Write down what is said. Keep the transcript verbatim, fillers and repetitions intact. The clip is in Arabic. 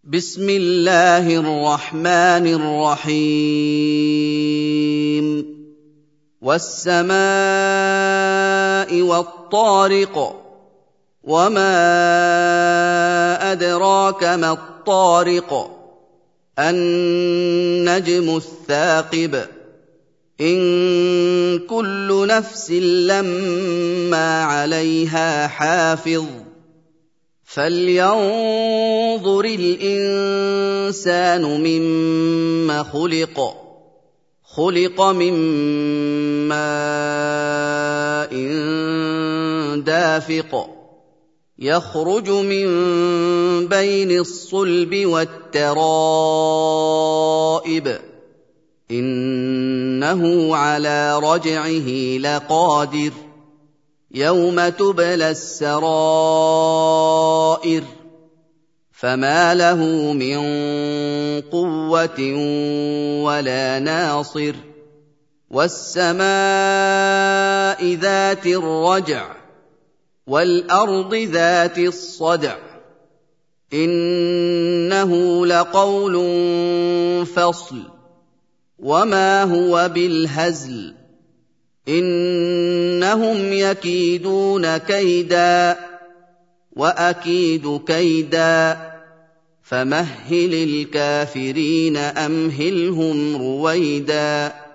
بسم الله الرحمن الرحيم والسماء والطارق وما أدراك ما الطارق النجم الثاقب إن كل نفس لما عليها حافظ فلينظر الإنسان مما خلق خلق من ماء دافق يخرج من بين الصلب والترائب إنه على رجعه لقادر يوم تبلى السرائر فما له من قوة ولا ناصر والسماء ذات الرجع والأرض ذات الصدع إنه لقول فصل وما هو بالهزل إنهم يكيدون كيدا وأكيد كيدا فمهل الكافرين أمهلهم رويدا